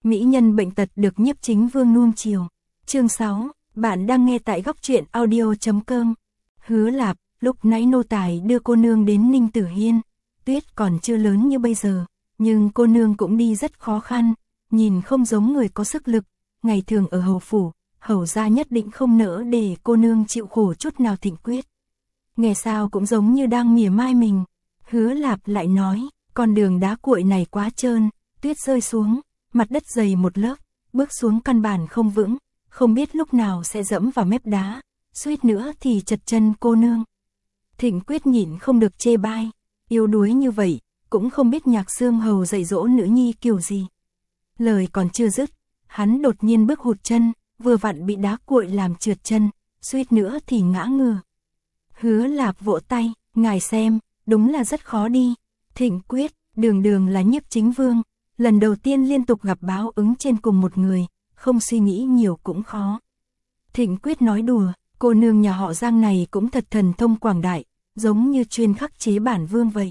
Mỹ nhân bệnh tật được Nhiếp Chính Vương nuông chiều. Chương 6, bạn đang nghe tại góc truyện audio.com. Hứa Lạp, lúc nãy nô tài đưa cô nương đến Ninh Tử Hiên, tuyết còn chưa lớn như bây giờ, nhưng cô nương cũng đi rất khó khăn, nhìn không giống người có sức lực, ngày thường ở hầu phủ, hầu gia nhất định không nỡ để cô nương chịu khổ chút nào. Thịnh Quyết nghe sao cũng giống như đang mỉa mai mình. Hứa Lạp lại nói, con đường đá cuội này quá trơn, tuyết rơi xuống, mặt đất dày một lớp, bước xuống căn bản không vững, không biết lúc nào sẽ dẫm vào mép đá, suýt nữa thì chật chân. Cô nương. Thịnh Quyết nhịn không được chê bai, yếu đuối như vậy, cũng không biết Nhạc Xương hầu dạy dỗ nữ nhi kiểu gì. Lời còn chưa dứt, hắn đột nhiên bước hụt chân, vừa vặn bị đá cuội làm trượt chân, suýt nữa thì ngã ngửa. Hứa Lạp vỗ tay, ngài xem, đúng là rất khó đi. Thịnh Quyết, đường đường là Nhiếp Chính Vương, lần đầu tiên liên tục gặp báo ứng trên cùng một người, không suy nghĩ nhiều cũng khó. Thịnh Quyết nói đùa, cô nương nhà họ Giang này cũng thật thần thông quảng đại, giống như chuyên khắc chế bản vương vậy.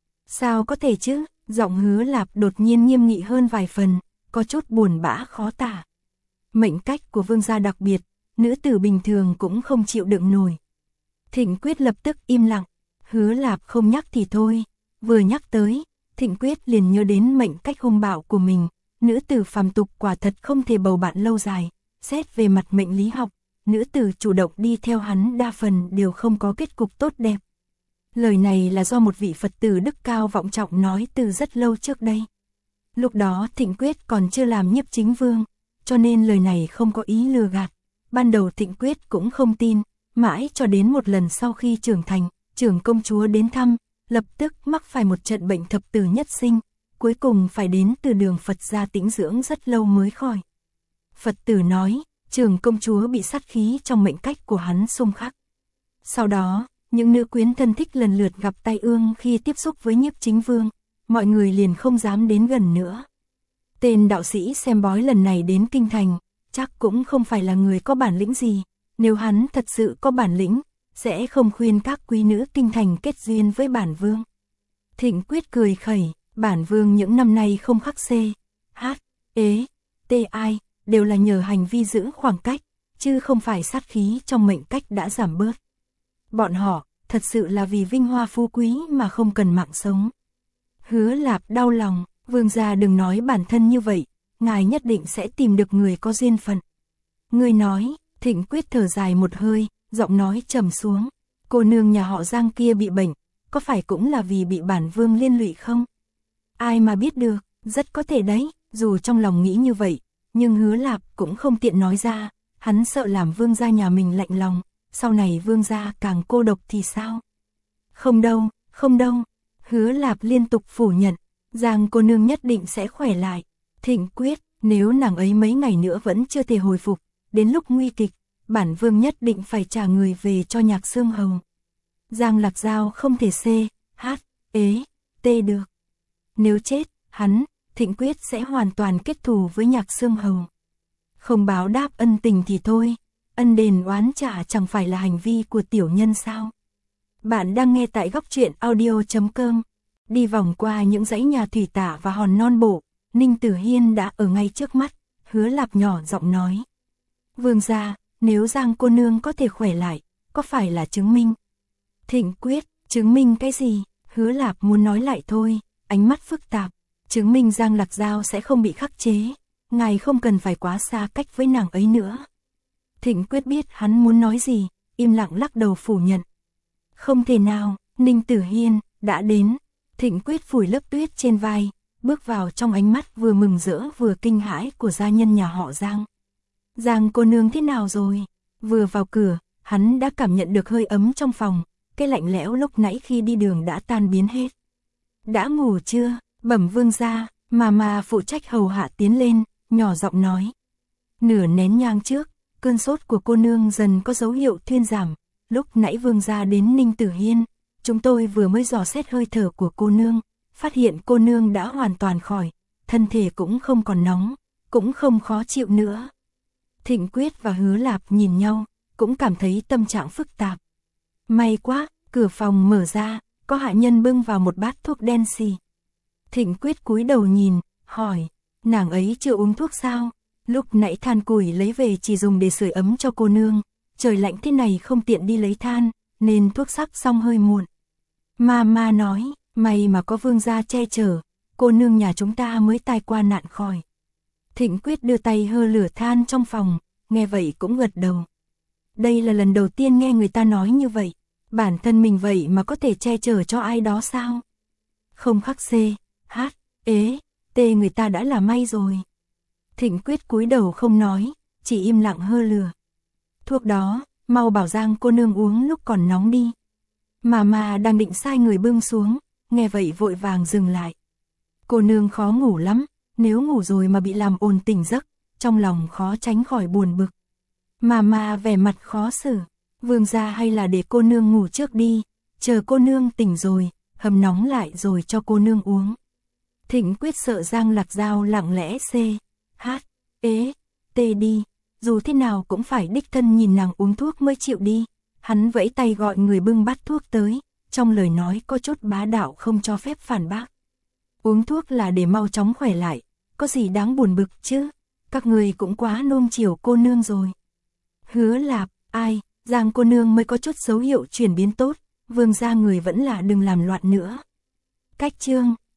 Sao có thể chứ? Giọng Hứa Lạp đột nhiên nghiêm nghị hơn vài phần, có chút buồn bã khó tả. Mệnh cách của vương gia đặc biệt, nữ tử bình thường cũng không chịu đựng nổi. Thịnh Quyết lập tức im lặng. Hứa Lạp không nhắc thì thôi, vừa nhắc tới, Thịnh Quyết liền nhớ đến mệnh cách hung bạo của mình. Nữ tử phàm tục quả thật không thể bầu bạn lâu dài. Xét về mặt mệnh lý học, nữ tử chủ động đi theo hắn đa phần đều không có kết cục tốt đẹp. Lời này là do một vị Phật tử đức cao vọng trọng nói từ rất lâu trước đây. Lúc đó Thịnh Quyết còn chưa làm Nhiếp Chính Vương, cho nên lời này không có ý lừa gạt. Ban đầu Thịnh Quyết cũng không tin, mãi cho đến một lần sau khi trưởng thành, trưởng công chúa đến thăm, lập tức mắc phải một trận bệnh thập tử nhất sinh, cuối cùng phải đến từ đường Phật gia tĩnh dưỡng rất lâu mới khỏi. Phật tử nói, trưởng công chúa bị sát khí trong mệnh cách của hắn xung khắc. Sau đó, những nữ quyến thân thích lần lượt gặp tai ương khi tiếp xúc với Nhiếp Chính Vương, mọi người liền không dám đến gần nữa. Tên đạo sĩ xem bói lần này đến kinh thành, chắc cũng không phải là người có bản lĩnh gì, nếu hắn thật sự có bản lĩnh, sẽ không khuyên các quý nữ kinh thành kết duyên với bản vương. Thịnh Quyết cười khẩy, bản vương những năm nay không khắc C, H, ế, T ai, đều là nhờ hành vi giữ khoảng cách, chứ không phải sát khí trong mệnh cách đã giảm bớt. Bọn họ, thật sự là vì vinh hoa phú quý mà không cần mạng sống. Hứa Lạp đau lòng, vương gia đừng nói bản thân như vậy, ngài nhất định sẽ tìm được người có duyên phận. Người nói. Thịnh Quyết thở dài một hơi, giọng nói trầm xuống. Cô nương nhà họ Giang kia bị bệnh, có phải cũng là vì bị bản vương liên lụy không? Ai mà biết được, rất có thể đấy. Dù trong lòng nghĩ như vậy, nhưng Hứa Lạp cũng không tiện nói ra. Hắn sợ làm vương gia nhà mình lạnh lòng, sau này vương gia càng cô độc thì sao? Không đâu, không đâu. Hứa Lạp liên tục phủ nhận, Giang cô nương nhất định sẽ khỏe lại. Thịnh Quyết, nếu nàng ấy mấy ngày nữa vẫn chưa thể hồi phục, đến lúc nguy kịch, bản vương nhất định phải trả người về cho Nhạc Xương hầu. Giang Lạc Giao không thể C, H, ế, T được. Nếu chết, hắn, Thịnh Quyết sẽ hoàn toàn kết thù với Nhạc Xương hầu. Không báo đáp ân tình thì thôi, ân đền oán trả chẳng phải là hành vi của tiểu nhân sao? Bạn đang nghe tại góc truyện audio.com. Đi vòng qua những dãy nhà thủy tả và hòn non bộ, Ninh Tử Hiên đã ở ngay trước mắt. Hứa Lạp nhỏ giọng nói, vương gia, nếu Giang cô nương có thể khỏe lại, có phải là chứng minh? Thịnh Quyết, chứng minh cái gì? Hứa Lạp muốn nói lại thôi, ánh mắt phức tạp. Chứng minh Giang Lạc Giao sẽ không bị khắc chế, ngài không cần phải quá xa cách với nàng ấy nữa. Thịnh Quyết biết hắn muốn nói gì, im lặng lắc đầu phủ nhận. Không thể nào, Ninh Tử Hiên đã đến. Thịnh Quyết phủi lớp tuyết trên vai, bước vào trong ánh mắt vừa mừng rỡ vừa kinh hãi của gia nhân nhà họ Giang. Giang cô nương thế nào rồi? Vừa vào cửa, hắn đã cảm nhận được hơi ấm trong phòng, cái lạnh lẽo lúc nãy khi đi đường đã tan biến hết. Đã ngủ chưa? Bẩm vương gia, mà phụ trách hầu hạ tiến lên, nhỏ giọng nói. Nửa nén nhang trước, cơn sốt của cô nương dần có dấu hiệu thuyên giảm. Lúc nãy vương gia đến Ninh Tử Hiên, chúng tôi vừa mới dò xét hơi thở của cô nương, phát hiện cô nương đã hoàn toàn khỏi, thân thể cũng không còn nóng, cũng không khó chịu nữa. Thịnh Quyết và Hứa Lạp nhìn nhau, cũng cảm thấy tâm trạng phức tạp. May quá, cửa phòng mở ra, có hạ nhân bưng vào một bát thuốc đen xì. Thịnh Quyết cúi đầu nhìn, hỏi, Nàng ấy chưa uống thuốc sao? Lúc nãy than củi lấy về chỉ dùng để sưởi ấm cho cô nương, trời lạnh thế này không tiện đi lấy than, nên thuốc sắc xong hơi muộn. Mama nói, may mà có Vương gia che chở, cô nương nhà chúng ta mới tai qua nạn khỏi. Thịnh Quyết đưa tay hơ lửa than trong phòng, nghe vậy cũng gật đầu. Đây là lần đầu tiên nghe người ta nói như vậy, bản thân mình vậy mà có thể che chở cho ai đó sao? Không khắc C, H, ế, T người ta đã là may rồi. Thịnh Quyết cúi đầu không nói, chỉ im lặng hơ lửa. Thuốc đó, mau bảo Giang cô nương uống lúc còn nóng đi. Mà đang định sai người bưng xuống, nghe vậy vội vàng dừng lại. Cô nương khó ngủ lắm, nếu ngủ rồi mà bị làm ồn tỉnh giấc, trong lòng khó tránh khỏi buồn bực. Mà vẻ mặt khó xử, Vương gia hay là để cô nương ngủ trước đi, chờ cô nương tỉnh rồi, hầm nóng lại rồi cho cô nương uống. Thịnh Quyết sợ Giang Lạc Giao lặng lẽ C, H, ế, T đi, dù thế nào cũng phải đích thân nhìn nàng uống thuốc mới chịu đi. Hắn vẫy tay gọi người bưng bát thuốc tới, trong lời nói có chút bá đạo không cho phép phản bác. Uống thuốc là để mau chóng khỏe lại, có gì đáng buồn bực chứ, các người cũng quá nuông chiều cô nương rồi. Hứa Lạp, ai, Giang cô nương mới có chút dấu hiệu chuyển biến tốt, Vương gia người vẫn là đừng làm loạn nữa. Cách chương